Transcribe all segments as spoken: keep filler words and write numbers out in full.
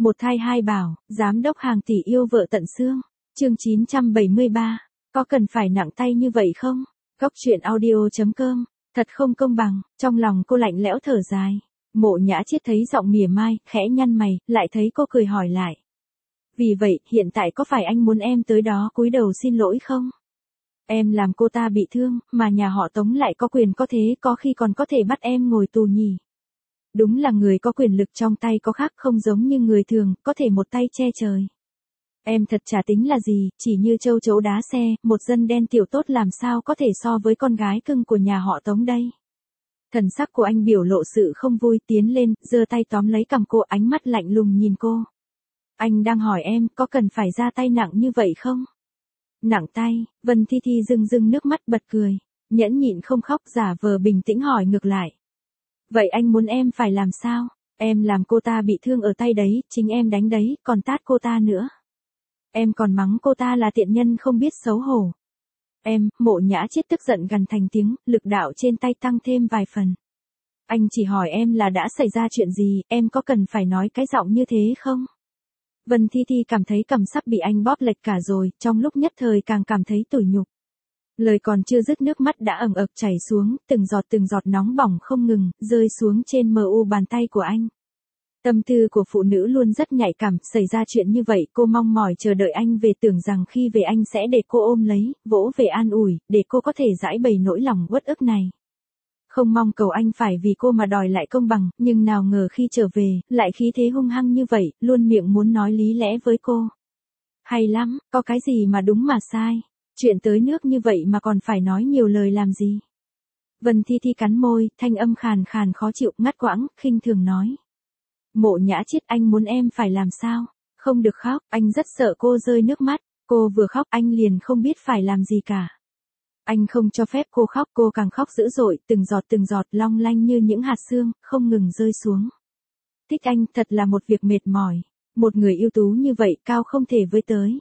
Một thai hai bảo, giám đốc hàng tỷ yêu vợ tận xương. Chương chín trăm bảy mươi ba. Có cần phải nặng tay như vậy không? Góc truyện audio chấm com. Thật không công bằng, trong lòng cô lạnh lẽo thở dài. Mộ Nhã Chiết thấy giọng mỉa mai, khẽ nhăn mày, lại thấy cô cười hỏi lại. Vì vậy, hiện tại có phải anh muốn em tới đó cúi đầu xin lỗi không? Em làm cô ta bị thương, mà nhà họ Tống lại có quyền có thế, có khi còn có thể bắt em ngồi tù nhỉ. Đúng là người có quyền lực trong tay có khác, không giống như người thường, có thể một tay che trời. Em thật chả tính là gì, chỉ như châu chấu đá xe, một dân đen tiểu tốt làm sao có thể so với con gái cưng của nhà họ Tống đây. Thần sắc của anh biểu lộ sự không vui, tiến lên, giơ tay tóm lấy cằm cô, ánh mắt lạnh lùng nhìn cô. Anh đang hỏi em, có cần phải ra tay nặng như vậy không? Nặng tay, Vân Thi Thi rưng rưng nước mắt bật cười, nhẫn nhịn không khóc, giả vờ bình tĩnh hỏi ngược lại. Vậy anh muốn em phải làm sao? Em làm cô ta bị thương ở tay đấy, chính em đánh đấy, còn tát cô ta nữa. Em còn mắng cô ta là tiện nhân không biết xấu hổ. Em, Mộ Nhã Chiết tức giận gằn thành tiếng, lực đạo trên tay tăng thêm vài phần. Anh chỉ hỏi em là đã xảy ra chuyện gì, em có cần phải nói cái giọng như thế không? Vân Thi Thi cảm thấy cằm sắp bị anh bóp lệch cả rồi, trong lúc nhất thời càng cảm thấy tủi nhục. Lời còn chưa dứt nước mắt đã ẩn ực chảy xuống, từng giọt từng giọt nóng bỏng không ngừng, rơi xuống trên mờ u bàn tay của anh. Tâm tư của phụ nữ luôn rất nhạy cảm, xảy ra chuyện như vậy cô mong mỏi chờ đợi anh về, tưởng rằng khi về anh sẽ để cô ôm lấy, vỗ về an ủi, để cô có thể giải bày nỗi lòng uất ức này. Không mong cầu anh phải vì cô mà đòi lại công bằng, nhưng nào ngờ khi trở về, lại khí thế hung hăng như vậy, luôn miệng muốn nói lý lẽ với cô. Hay lắm, có cái gì mà đúng mà sai. Chuyện tới nước như vậy mà còn phải nói nhiều lời làm gì? Vân Thi Thi cắn môi, thanh âm khàn khàn khó chịu, ngắt quãng, khinh thường nói. Mộ Nhã Chiết, anh muốn em phải làm sao? Không được khóc, anh rất sợ cô rơi nước mắt. Cô vừa khóc anh liền không biết phải làm gì cả. Anh không cho phép cô khóc, cô càng khóc dữ dội, từng giọt từng giọt long lanh như những hạt sương, không ngừng rơi xuống. Thích anh thật là một việc mệt mỏi. Một người ưu tú như vậy cao không thể với tới.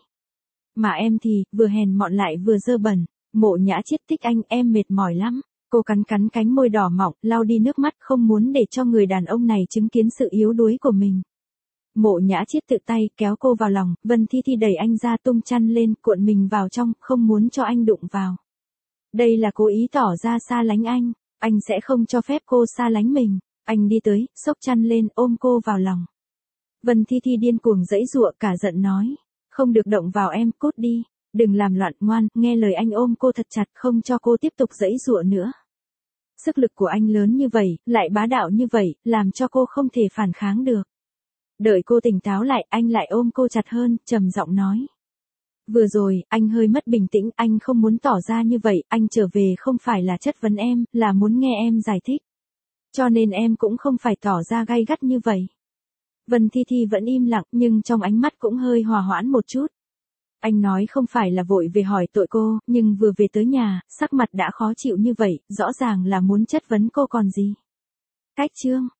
Mà em thì, vừa hèn mọn lại vừa dơ bẩn. Mộ Nhã Chiết, thích anh, em mệt mỏi lắm. Cô cắn cắn cánh môi đỏ mọng, lau đi nước mắt, không muốn để cho người đàn ông này chứng kiến sự yếu đuối của mình. Mộ Nhã Chiết tự tay kéo cô vào lòng, Vân Thi Thi đẩy anh ra, tung chăn lên, cuộn mình vào trong, không muốn cho anh đụng vào. Đây là cố ý tỏ ra xa lánh anh, anh sẽ không cho phép cô xa lánh mình. Anh đi tới, xốc chăn lên, ôm cô vào lòng. Vân Thi Thi điên cuồng giãy giụa, cả giận nói. Không được động vào em, cút đi. Đừng làm loạn, ngoan, nghe lời anh, ôm cô thật chặt, không cho cô tiếp tục giãy giụa nữa. Sức lực của anh lớn như vậy, lại bá đạo như vậy, làm cho cô không thể phản kháng được. Đợi cô tỉnh táo lại, anh lại ôm cô chặt hơn, trầm giọng nói. Vừa rồi, anh hơi mất bình tĩnh, anh không muốn tỏ ra như vậy, anh trở về không phải là chất vấn em, là muốn nghe em giải thích. Cho nên em cũng không phải tỏ ra gay gắt như vậy. Vân Thi Thi vẫn im lặng, nhưng trong ánh mắt cũng hơi hòa hoãn một chút. Anh nói không phải là vội về hỏi tội cô, nhưng vừa về tới nhà, sắc mặt đã khó chịu như vậy, rõ ràng là muốn chất vấn cô còn gì. Cách chương,